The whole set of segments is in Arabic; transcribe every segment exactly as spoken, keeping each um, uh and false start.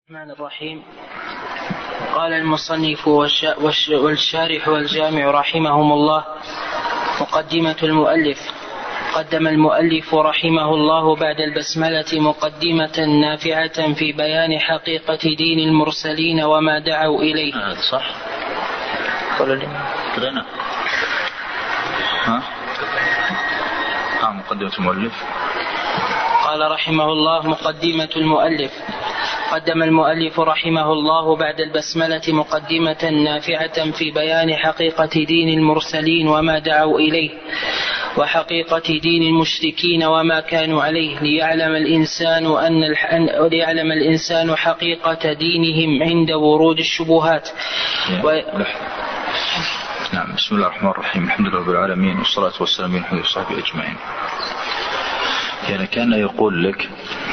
الرحمن الرحيم. قال المصنف والشارح والجامع رحمهم الله: مقدمة المؤلف. قدم المؤلف رحمه الله بعد البسملة مقدمة نافعة في بيان حقيقة دين المرسلين وما دعوا إليه. هذا صح؟ قال لي كلنا ها؟ ها مقدمة المؤلف. قال رحمه الله: مقدمة المؤلف. قدم المؤلف رحمه الله بعد البسملة مقدمة نافعة في بيان حقيقة دين المرسلين وما دعوا إليه، وحقيقة دين المشركين وما كانوا عليه، ليعلم الإنسان أن ليعلم الإنسان حقيقة دينهم عند ورود الشبهات. و... نعم. بسم الله الرحمن الرحيم. الحمد لله رب العالمين، والصلاة والسلام على محمد وصحبه أجمعين. يعني كان يقول لك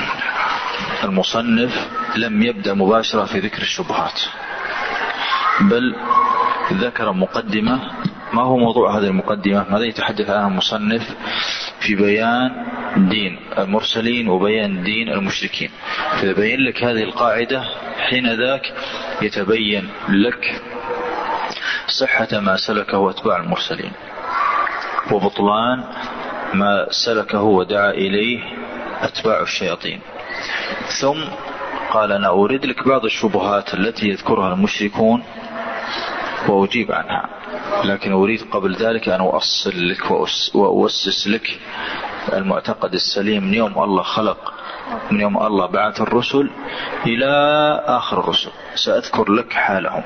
المصنف لم يبدأ مباشرة في ذكر الشبهات، بل ذكر مقدمة. ما هو موضوع هذه المقدمة؟ ماذا يتحدث عنها المصنف؟ في بيان دين المرسلين وبيان دين المشركين. فيبين لك هذه القاعدة، حين ذاك يتبين لك صحة ما سلكه أتباع المرسلين وبطلان ما سلكه ودعا إليه أتباع الشياطين. ثم قال: أنا أريد لك بعض الشبهات التي يذكرها المشركون وأجيب عنها، لكن أريد قبل ذلك أن أؤصل لك وأؤسس لك المعتقد السليم من يوم الله خلق، من يوم الله بعث الرسل إلى آخر الرسل. سأذكر لك حالهم،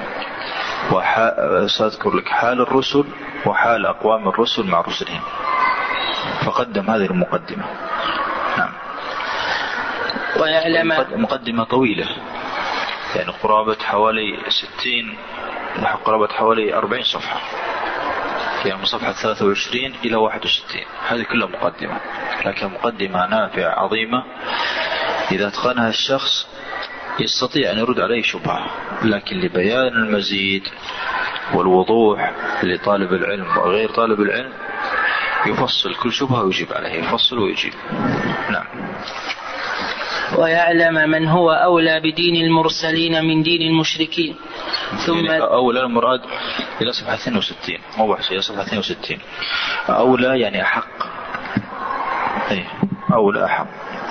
وسأذكر لك حال الرسل وحال أقوام الرسل مع رسلهم. فقدم هذه المقدمة. نعم. ويعلم مقدمة طويلة، يعني قرابة حوالي ستين قرابة حوالي أربعين صفحة، يعني من صفحة ثلاثة وعشرين إلى واحد وستين. هذه كلها مقدمة، لكن مقدمة نافعة عظيمة. إذا اتقنها الشخص يستطيع أن يرد عليه شبهة، لكن لبيان المزيد والوضوح لطالب العلم وغير طالب العلم يفصل كل شبهة ويجيب عليها، يفصل ويجيب. نعم. ويعلم من هو أولى بدين المرسلين من دين المشركين. ثم يعني أولى المراد إلى صفحة اثنين وستين، مو بحث، إلى صفحة اثنين وستين. أولى يعني أحق، أي أولى أحق.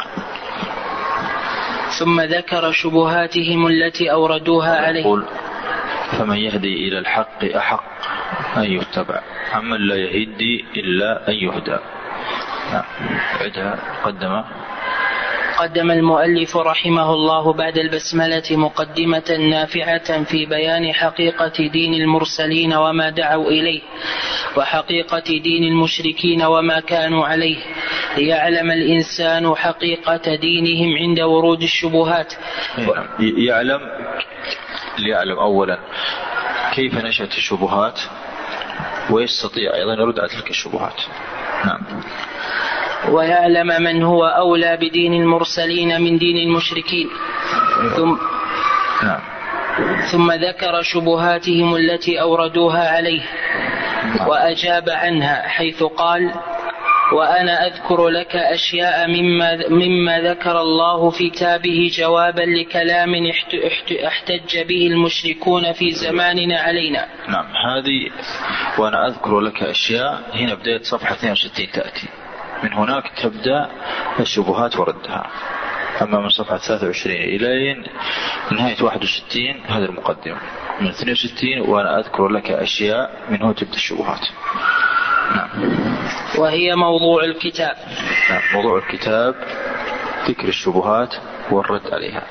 ثم ذكر شبهاتهم التي أوردوها عليه. يقول: فمن يهدي إلى الحق أحق أن يتبع، أما لا يهدي إلا أن يهدى. نعم. عدها. قدم قدم المؤلف رحمه الله بعد البسملة مقدمة نافعة في بيان حقيقة دين المرسلين وما دعوا إليه، وحقيقة دين المشركين وما كانوا عليه، ليعلم الإنسان حقيقة دينهم عند ورود الشبهات. يعلم ليعلم أولا كيف نشأت الشبهات، ويستطيع أيضا يرد على تلك الشبهات. نعم. ويعلم من هو أولى بدين المرسلين من دين المشركين. ثم, نعم. ثم ذكر شبهاتهم التي أوردوها عليه وأجاب عنها، حيث قال: وأنا أذكر لك أشياء مما, مما ذكر الله في كتابه جوابا لكلام احتج به المشركون في زماننا علينا. نعم. هذه وأنا أذكر لك أشياء، هنا بداية صفحة اثنين وستين تأتي، من هناك تبدأ الشبهات وردها. أما من صفحة ثلاثة وعشرين إلى نهاية واحد وستين هذا المقدمة. من اثنين وستين وأنا أذكر لك أشياء، من هنا تبدأ الشبهات. نعم. وهي موضوع الكتاب. نعم. موضوع الكتاب ذكر الشبهات والرد عليها،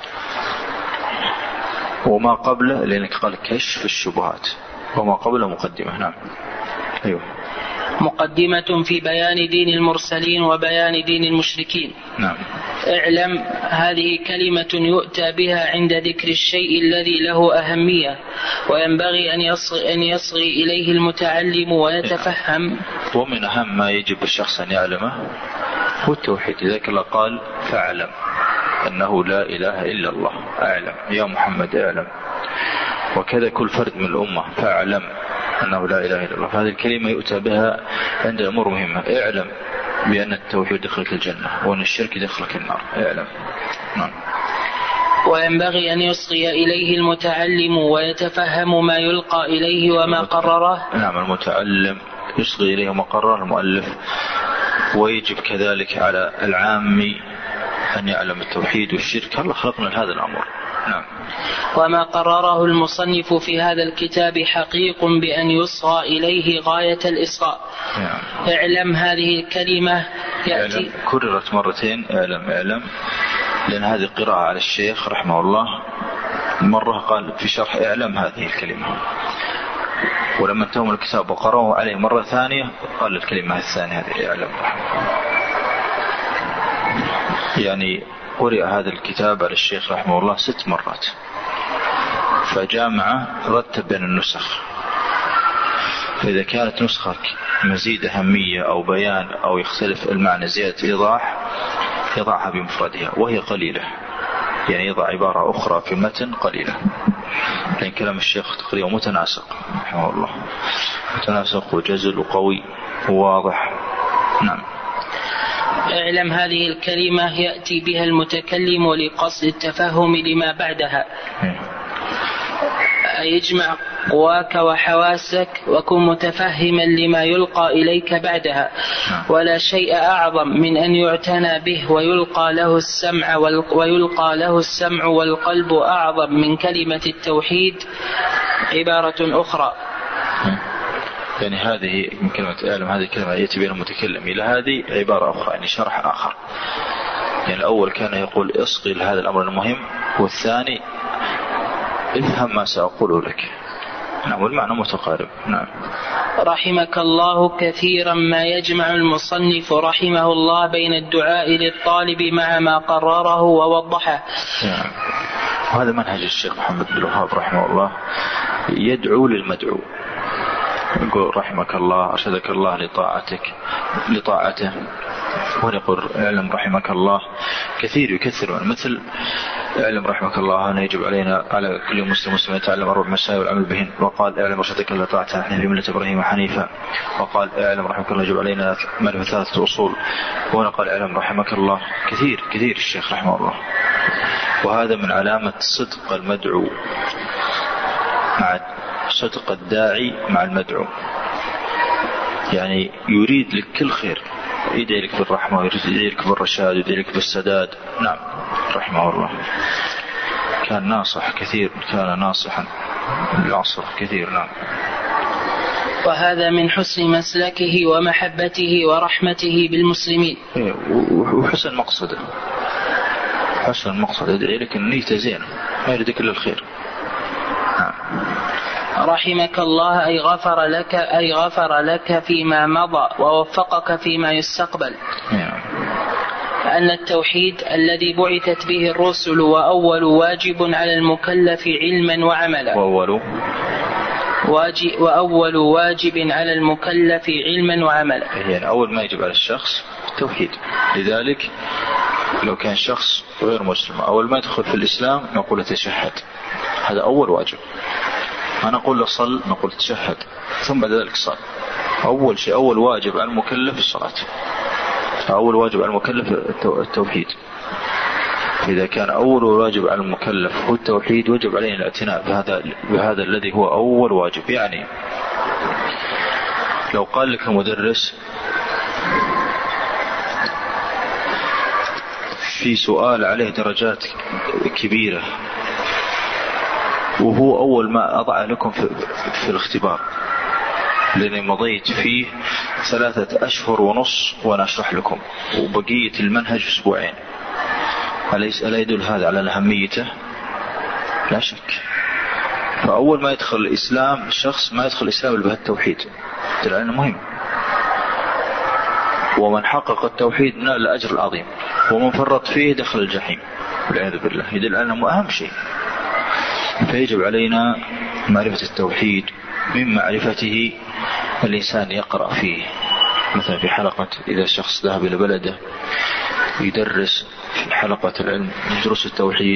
وما قبله لأنك قال كشف الشبهات، وما قبله مقدمة. نعم. أيوه. مقدمة في بيان دين المرسلين وبيان دين المشركين. نعم. اعلم، هذه كلمة يؤتى بها عند ذكر الشيء الذي له أهمية، وينبغي أن يصغي, أن يصغي إليه المتعلم ويتفهم. ومن أهم ما يجب الشخص أن يعلمه هو التوحيد. لذلك الله قال: فاعلم أنه لا إله إلا الله. أعلم يا محمد، أعلم. وكذا كل فرد من الأمة: فاعلم أنه لا إله إلا الله. فهذه الكلمة يؤتى بها عند أمور مهمة. اعلم بأن التوحيد يدخلك الجنة وأن الشرك يدخلك النار. اعلم. نعم. وينبغي أن يصغي إليه المتعلم ويتفهم ما يلقى إليه وما قرره. نعم، المتعلم يصغي إليه ما قرره المؤلف، ويجب كذلك على العام أن يعلم التوحيد والشرك. الله خلقنا لهذا الأمر. نعم. وما قرره المصنف في هذا الكتاب حقيق بأن يصغى إليه غاية الإصغاء. نعم. اعلم هذه الكلمة يأتي اعلم كررت مرتين. اعلم اعلم لأن هذه قراءة على الشيخ رحمه الله. مرة قال في شرح اعلم هذه الكلمة، ولما انتهوا من الكتاب وقرأوه عليه مرة ثانية قال الكلمة الثانية هذه اعلم. يعني قرأ هذا الكتاب على الشيخ رحمه الله ست مرات، فجامعة رتب بين النسخ، فإذا كانت نسخة مزيد أهمية أو بيان أو يختلف المعنى زيادة إيضاح يضعها بمفردها، وهي قليلة، يعني يضع عبارة أخرى في المتن قليلة، لأن كلام الشيخ تقريبا متناسق رحمه الله، متناسق وجزل وقوي وواضح. نعم. اعلم هذه الكلمة يأتي بها المتكلم لقصد التفهم لما بعدها، يجمع قواك وحواسك وكن متفهما لما يلقى إليك بعدها، ولا شيء أعظم من أن يعتنى به ويلقى له السمع ويلقى له السمع والقلب أعظم من كلمة التوحيد. عبارة أخرى، يعني هذه من كلمة اعلم هذه الكلمة يأتي بها المتكلم إلى هذه عبارة أخرى، يعني شرح آخر. يعني الأول كان يقول اصغي لهذا الأمر المهم، والثاني افهم ما سأقوله لك. نعم، والمعنى متقارب. نعم. رحمك الله كثيرا ما يجمع المصنف رحمه الله بين الدعاء للطالب مع ما قرره ووضحه. نعم. وهذا منهج الشيخ محمد بن الوهاب رحمه الله، يدعو للمدعو، يقول رحمك الله أرشدك الله لطاعتك لطاعته، ونقول اعلم رحمك الله. كثير يكثر، مثل اعلم رحمك الله أن يجب علينا على كل مسلم مسلم يتعلم أربع مسائل والعمل بهن، وقال اعلم أرشدك الله طاعته نحن في ملة إبراهيم حنيفا، وقال اعلم رحمك الله يجب علينا معرفة ثلاثة أصول، وهنا قال اعلم رحمك الله. كثير كثير الشيخ رحمه الله، وهذا من علامة صدق المدعو مع صدق الداعي مع المدعو، يعني يريد لك كل خير، يدعي لك بالرحمة ويدعي لك بالرشاد ويدعي لك بالسداد. نعم رحمه الله كان ناصح كثير، كان ناصحا للعصر كثير. نعم. وهذا من حسن مسلكه ومحبته ورحمته بالمسلمين وحسن مقصده، حسن مقصد يدعي لك النية زينة، ما يريدك إلا الخير. نعم. رحمك الله أي غفر لك أي غفر لك فيما مضى ووفقك فيما يستقبل. نعم. أن التوحيد الذي بعثت به الرسل وأول واجب على المكلف علما وعملا وأول واجب وأول واجب على المكلف علما وعملا، يعني أول ما يجب على الشخص التوحيد. لذلك لو كان شخص غير مسلم أول ما يدخل في الإسلام نقول تشهد، هذا أول واجب. أنا أقول له صل نقول تشهد، ثم بعد ذلك صل. أول شيء أول واجب على المكلف الصلاة، أول واجب على المكلف التوحيد. إذا كان أول واجب على المكلف هو التوحيد وجب علينا الاعتناء بهذا بهذا الذي هو أول واجب. يعني لو قال لك المدرس في سؤال عليه درجات كبيرة وهو أول ما أضع لكم في, في الاختبار لأني مضيت فيه ثلاثة أشهر ونص وأنا أشرح لكم وبقية المنهج أسبوعين، ألا يدل هذا على أهميته؟ لا شك. فأول ما يدخل الإسلام الشخص ما يدخل الإسلام إلا بهالتوحيد، يدل على أنه مهم. ومن حقق التوحيد نال الأجر العظيم، ومن فرط فيه دخل الجحيم والعياذ بالله. يدل على أنه أهم شيء. فيجب علينا معرفة التوحيد. من معرفته الإنسان يقرأ فيه، مثلا في حلقة إذا الشخص ذهب إلى بلده يدرس في حلقة العلم دروس التوحيد،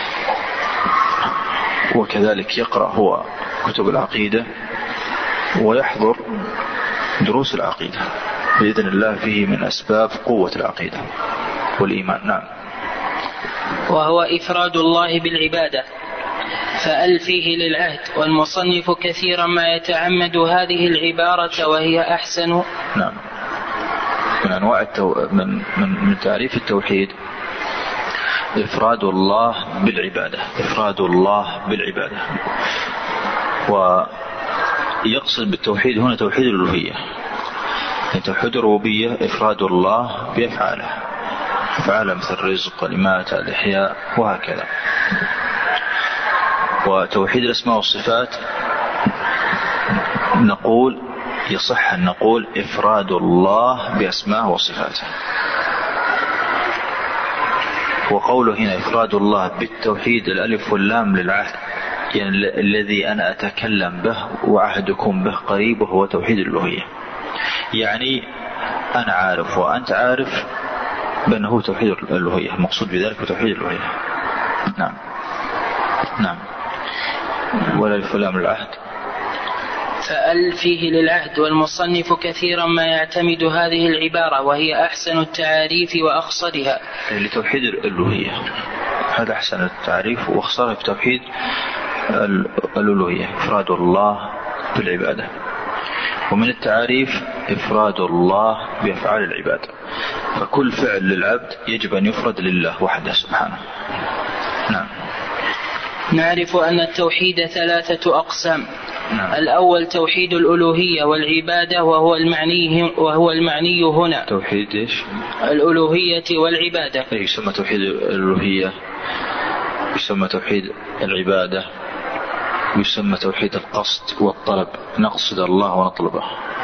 وكذلك يقرأ هو كتب العقيدة ويحضر دروس العقيدة بإذن الله، فيه من أسباب قوة العقيدة والإيمان. نعم. وهو إفراد الله بالعبادة، فأل فيه للعهد، والمصنف كثيرا ما يتعمد هذه العبارة وهي أحسن. نعم. من أنواع التو... من... من... من تعريف التوحيد إفراد الله بالعبادة، إفراد الله بالعبادة. ويقصد بالتوحيد هنا توحيد الألوهية. توحيد الربوبية إفراد الله بأفعاله، أفعاله مثل الرزق والإماتة الإحياء وهكذا. وتوحيد الأسماء والصفات نقول يصح أن نقول إفراد الله بأسماء وصفاته. وقوله هنا إفراد الله بالتوحيد الألف واللام للعهد، يعني الذي أنا أتكلم به وعهدكم به قريب، وهو توحيد الألوهية. يعني أنا عارف وأنت عارف بأنه توحيد الألوهية، مقصود بذلك توحيد الألوهية. نعم نعم. ولا الألف واللام للعهد. فأل فيه للعهد، والمصنف كثيرا ما يعتمد هذه العبارة وهي أحسن التعاريف وأخصرها. لتوحيد الألوهية، هذا أحسن التعريف وأخصرها في توحيد الألوهية، إفراد الله بالعبادة. ومن التعاريف إفراد الله بأفعال العباد، فكل فعل للعبد يجب أن يفرد لله وحده سبحانه. نعم. نعرف أن التوحيد ثلاثة أقسام. نعم. الأول توحيد الألوهية والعبادة، وهو المعني وهو المعني هنا توحيد إيش؟ الألوهية والعبادة. أي يسمى توحيد الألوهية، يسمى توحيد العبادة، يسمى توحيد القصد والطلب، نقصد الله ونطلبه،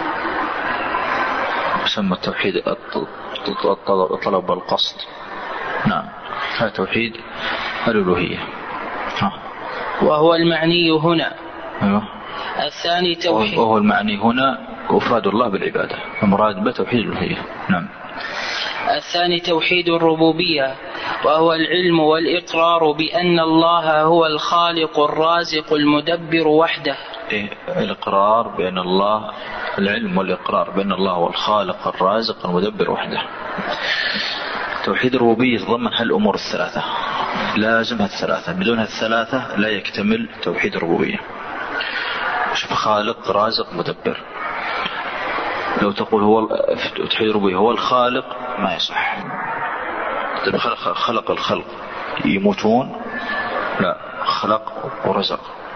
يسمى التوحيد الطلب والقصد. نعم، هذا توحيد الألوهية. ها. وهو المعني هنا. أيوة. الثاني توحيد وهو المعني هنا إفراد الله بالعبادة، المراد بتوحيد الألوهية. نعم. الثاني توحيد الربوبية، وهو العلم والإقرار بأن الله هو الخالق الرازق المدبر وحده. إيه الإقرار بأن الله، العلم والإقرار بأن الله هو الخالق الرازق المدبر وحده. توحيد الربوبية يتضمن هالأمور الثلاثة، لازم هالثلاثة، بدون هالثلاثة لا يكتمل توحيد الربوبية. شوف، خالق رازق مدبر، لو تقول هو توحيد الربوبية هو الخالق ما يصح. خلق الخلق يموتون؟ لا، خلق ورزق.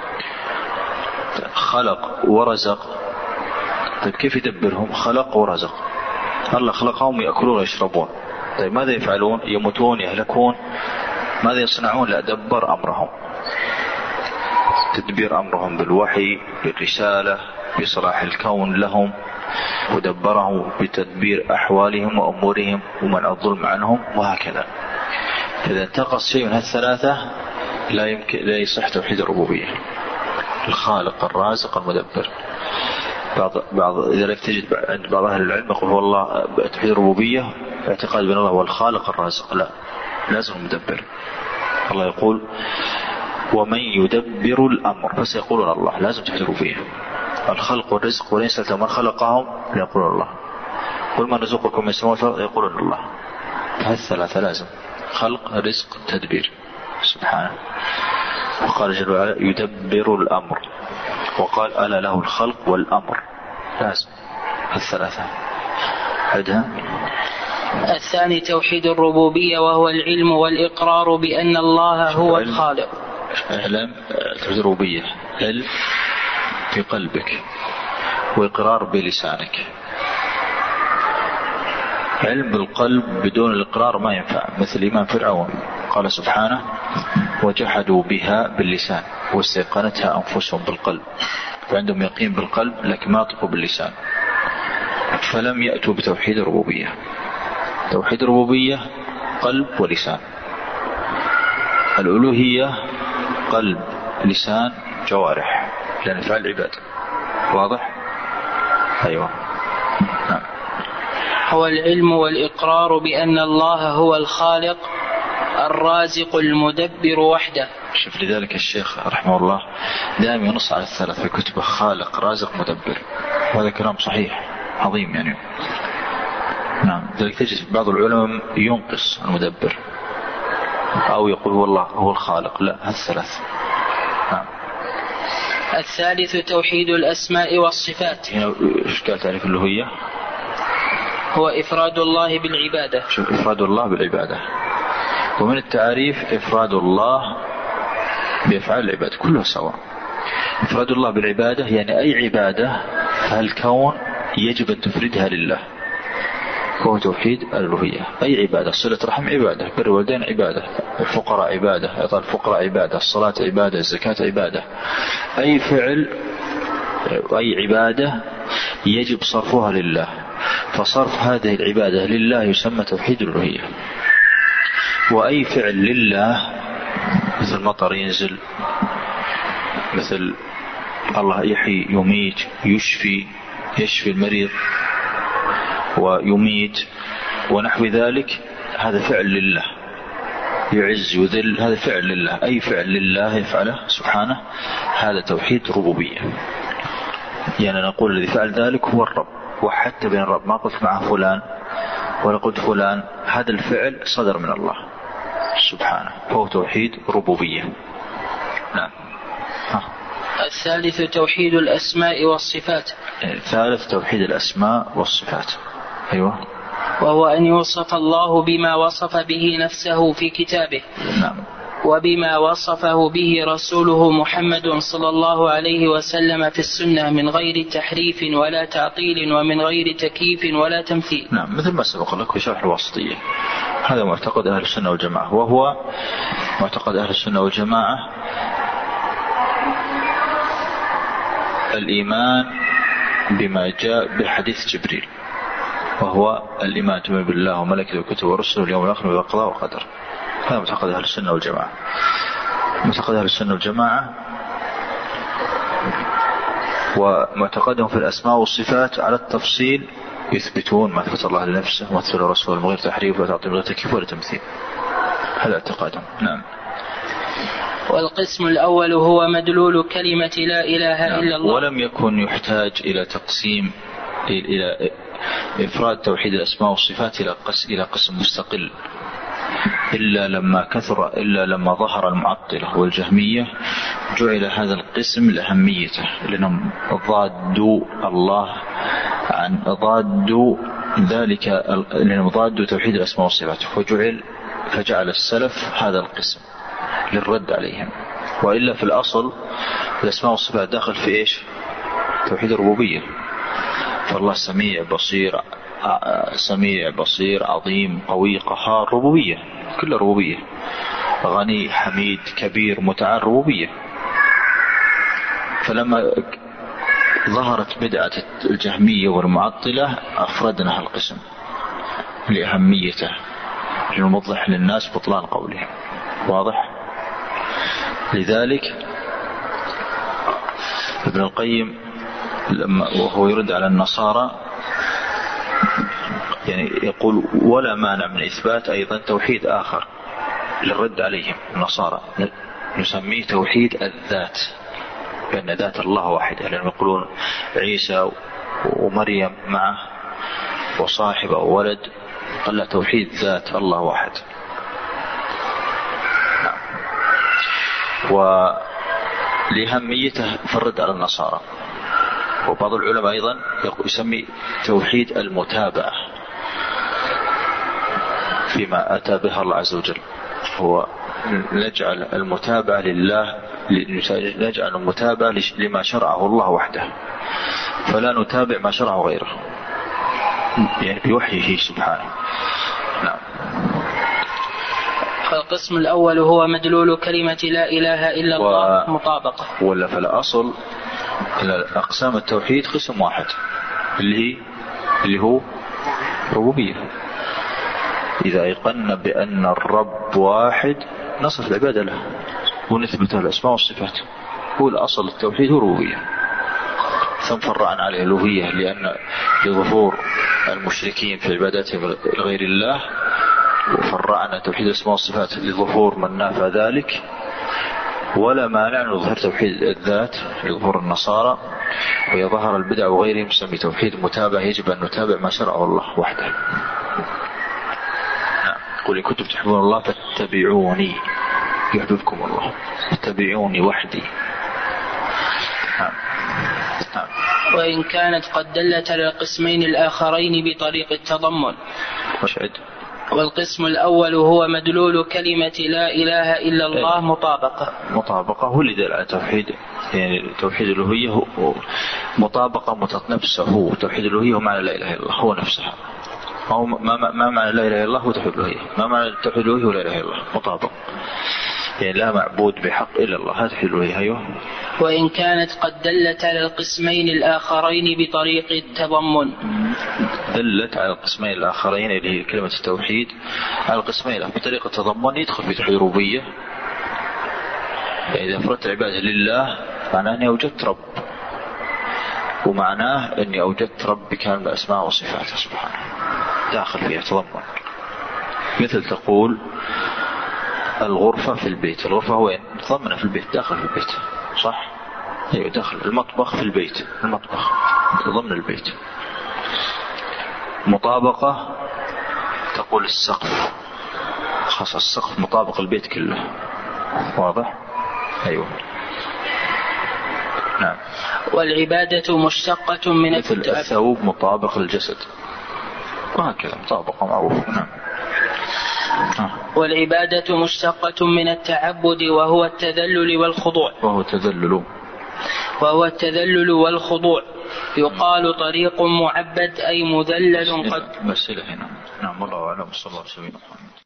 خلق ورزق، طيب كيف يدبرهم؟ خلق ورزق، الله خلقهم يأكلون ويشربون، طيب ماذا يفعلون؟ يموتون يهلكون، ماذا يصنعون؟ لا، دبر أمرهم، تدبير أمرهم بالوحي بالرسالة بصلاح الكون لهم، ودبره بتدبير أحوالهم وأمورهم ومنع الظلم عنهم وهكذا. إذا انتقص شيء من هالثلاثة لا يمكن، لا يصح توحيد الربوبية، الخالق الرازق المدبر. بعض بعض لذلك تجد عند بعض أهل العلم يقول هو الله توحيد الربوبية اعتقاد بأن الله هو الخالق الرازق، لا، لازم المدبر. الله يقول ومن يدبر الأمر، بس يقولون الله، لازم توحيد الربوبية. الخلق والرزق ولئن سألتهم من خلقهم يقولون الله، قل من رزقكم من السماوات والأرض يقولون الله. هالثلاثة لازم، خلق رزق تدبير سبحانه. وقال جل وعلا يدبر الأمر، وقال ألا له الخلق والأمر، لازم هالثلاثة. عدها. الثاني توحيد الربوبية، وهو العلم والإقرار بأن الله هو الخالق. اعلم توحيد الربوبية، علم في قلبك وإقرار بلسانك. علم بالقلب بدون الإقرار ما ينفع، مثل إيمان فرعون، قال سبحانه وجحدوا بها باللسان واستيقنتها أنفسهم بالقلب، فعندهم يقين بالقلب لكن ما ينطقوا باللسان، فلم يأتوا بتوحيد الربوبية. توحيد الربوبية قلب ولسان، الألوهية قلب لسان جوارح، لأن فعل العباد. واضح؟ أيوة. نعم. هو العلم والإقرار بأن الله هو الخالق الرازق المدبر وحده. شوف، لذلك الشيخ رحمه الله دائما ينص على الثلاث في كتبه، خالق رازق مدبر، وهذا كلام صحيح عظيم يعني. نعم. لذلك تجد بعض العلماء ينقص المدبر، أو يقول والله هو الخالق. لا، هالثلاث. نعم. الثالث توحيد الأسماء والصفات. هنا إيش قال تعريف الألوهية؟ هو إفراد الله بالعبادة. شوف، إفراد الله بالعبادة. ومن التعريف إفراد الله بأفعال العبادة كلها سواء. إفراد الله بالعبادة يعني أي عبادة فالكون يجب أن تفردها لله، هو توحيد الألوهية. أي عبادة، صلة رحم عبادة، بر والدين عبادة، الفقراء عبادة، إعطاء الفقراء عبادة، الصلاة عبادة، الزكاة عبادة. أي فعل، أي عبادة يجب صرفها لله، فصرف هذه العبادة لله يسمى توحيد الألوهية. وأي فعل لله مثل مطر ينزل، مثل الله يحيي يميت يشفي، يشفي المريض ويميت ونحو ذلك، هذا فعل لله. يعز يذل، هذا فعل لله. أي فعل لله يفعله سبحانه هذا توحيد ربوبية. يعني نقول الذي فعل ذلك هو الرب، وحتى بين الرب، ما قلت معه فلان ولا قلت فلان، هذا الفعل صدر من الله سبحانه، فهو توحيد ربوبية. نعم. ها. الثالث توحيد الأسماء والصفات. الثالث توحيد الأسماء والصفات. أيوة. وهو أن يوصف الله بما وصف به نفسه في كتابه. نعم. وبما وصفه به رسوله محمد صلى الله عليه وسلم في السنة من غير تحريف ولا تعطيل ومن غير تكييف ولا تمثيل. نعم، مثل ما سبق لك في شرح الواسطية. هذا معتقد أهل السنة والجماعة، وهو معتقد أهل السنة والجماعة الإيمان بما جاء بحديث جبريل، وهو الإيمان بالله وملائكته وكتبه ورسله واليوم الآخر والقضاء والقدر. هذا معتقد أهل السنة والجماعة. معتقد أهل السنة والجماعة ومعتقدهم في الأسماء والصفات على التفصيل، يثبتون ما أثبت الله لنفسه وما أثبت رسوله من غير تحريف ولا تعطيل ولا تكييف ولا تمثيل. هذا اعتقادهم. نعم. والقسم الأول هو مدلول كلمة لا إله نعم. إلا الله. ولم يكن يحتاج إلى تقسيم، إلى إفراد توحيد الأسماء والصفات إلى قسم إلى قسم مستقل، إلا لما كثر إلا لما ظهر المعطلة والجهمية جعل هذا القسم لأهميته، لأنهم ضادوا الله عن ضادوا ذلك، لأنهم ضادوا توحيد الأسماء والصفات، فجعل فجعل السلف هذا القسم للرد عليهم. وإلا في الأصل الأسماء والصفات داخل في إيش؟ توحيد الربوبية. فالله سميع بصير، سميع بصير عظيم قوي قهار، ربوبية، كل ربوبية. غني حميد كبير متعال، ربوبية. فلما ظهرت بدعة الجهمية والمعطلة أفردنا القسم لأهميته، لنوضح للناس بطلان قولهم. واضح؟ لذلك ابن القيم لما وهو يرد على النصارى يعني يقول ولا مانع من إثبات أيضا توحيد آخر للرد عليهم النصارى، نسميه توحيد الذات، بأن ذات الله واحدة، لأنهم يقولون عيسى ومريم معه وصاحب أو ولد، قال لا، توحيد ذات الله واحد. ولأهميته فرد على النصارى. وبعض العلماء أيضا يسمي توحيد المتابعة فيما أتى بها الله عز وجل، هو نجعل المتابعة لله، نجعل المتابعة لما شرعه الله وحده، فلا نتابع ما شرعه غيره، يعني بوحيه سبحانه. نعم. القسم الأول هو مدلول كلمة لا إله إلا الله، مطابقة. ولا فالأصل أقسام التوحيد قسم واحد اللي اللي هو ربوبية. إذا أيقنا بأن الرب واحد نصف العبادة له ونثبت الأسماء والصفات، هو الأصل التوحيد هو ربوبية. ثم فرعنا عليه الألوهية لأن لظهور المشركين في عباداتهم لغير الله، وفرعنا توحيد الأسماء والصفات لظهور من نافى ذلك. ولا مانع من ظهور توحيد الذات لظهور النصارى، ويظهر البدع وغيرهم يسمي توحيد المتابعة، يجب أن نتابع ما شرعه الله وحده. قل إن كنتم تحبون الله فاتبعوني يحببكم الله، اتبعوني وحدي. نعم. نعم. وإن كانت قد دلت على القسمين الآخرين بطريق التضمن. وشعد. والقسم الأول هو مدلول كلمة لا إله إلا الله مطابقة. مطابقة هو اللي دل على توحيد، يعني توحيد الألوهية هو مطابقة متنفسه. توحيد الألوهية هو معنى لا إله إلا الله هو نفسها. هو ما ما معنى لا إله إلا الله هو توحيد الألوهية، ما معنى توحيد الألوهية هو لا إله إلا الله مطابق، يعني لا معبود بحق إلا الله، هذا توحيد الألوهية. أيوه. وإن كانت قد دلت على القسمين الآخرين بطريق التضمن. دلت على القسمين الآخرين اللي هي كلمة التوحيد على القسمين بطريقة التضمن يدخل في توحيد الربوبية. إذا فرضت العبادة لله معناه أني أوجدت رب، ومعناه أني أوجدت رب بكامل الأسماء وصفاته سبحانه، داخل فيها تضمن. مثل تقول الغرفة في البيت، الغرفة وين؟ تضمن في البيت، داخل في البيت، صح؟ أيوة داخل. المطبخ في البيت، المطبخ ضمن البيت. مطابقة تقول السقف، خاص السقف مطابق البيت كله، واضح؟ أيوة. نعم. والعبادة مشتقة من مثل الثوب مطابق الجسد، وهكذا مطابقة معروفة. نعم. والعبادة مشتقة من التعبد وهو التذلل والخضوع. وهو التذلل وهو التذلل والخضوع. يقال طريق معبد أي مذلل قد. مسألة هنا. نعم. الله أعلم. صلى الله عليه وسلم.